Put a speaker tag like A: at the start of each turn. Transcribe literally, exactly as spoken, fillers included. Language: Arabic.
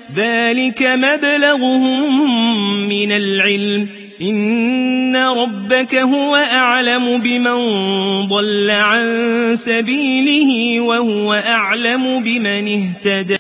A: ذلك مبلغهم من العلم إن ربك هو أعلم بمن ضل عن سبيله وهو أعلم بمن اهتدى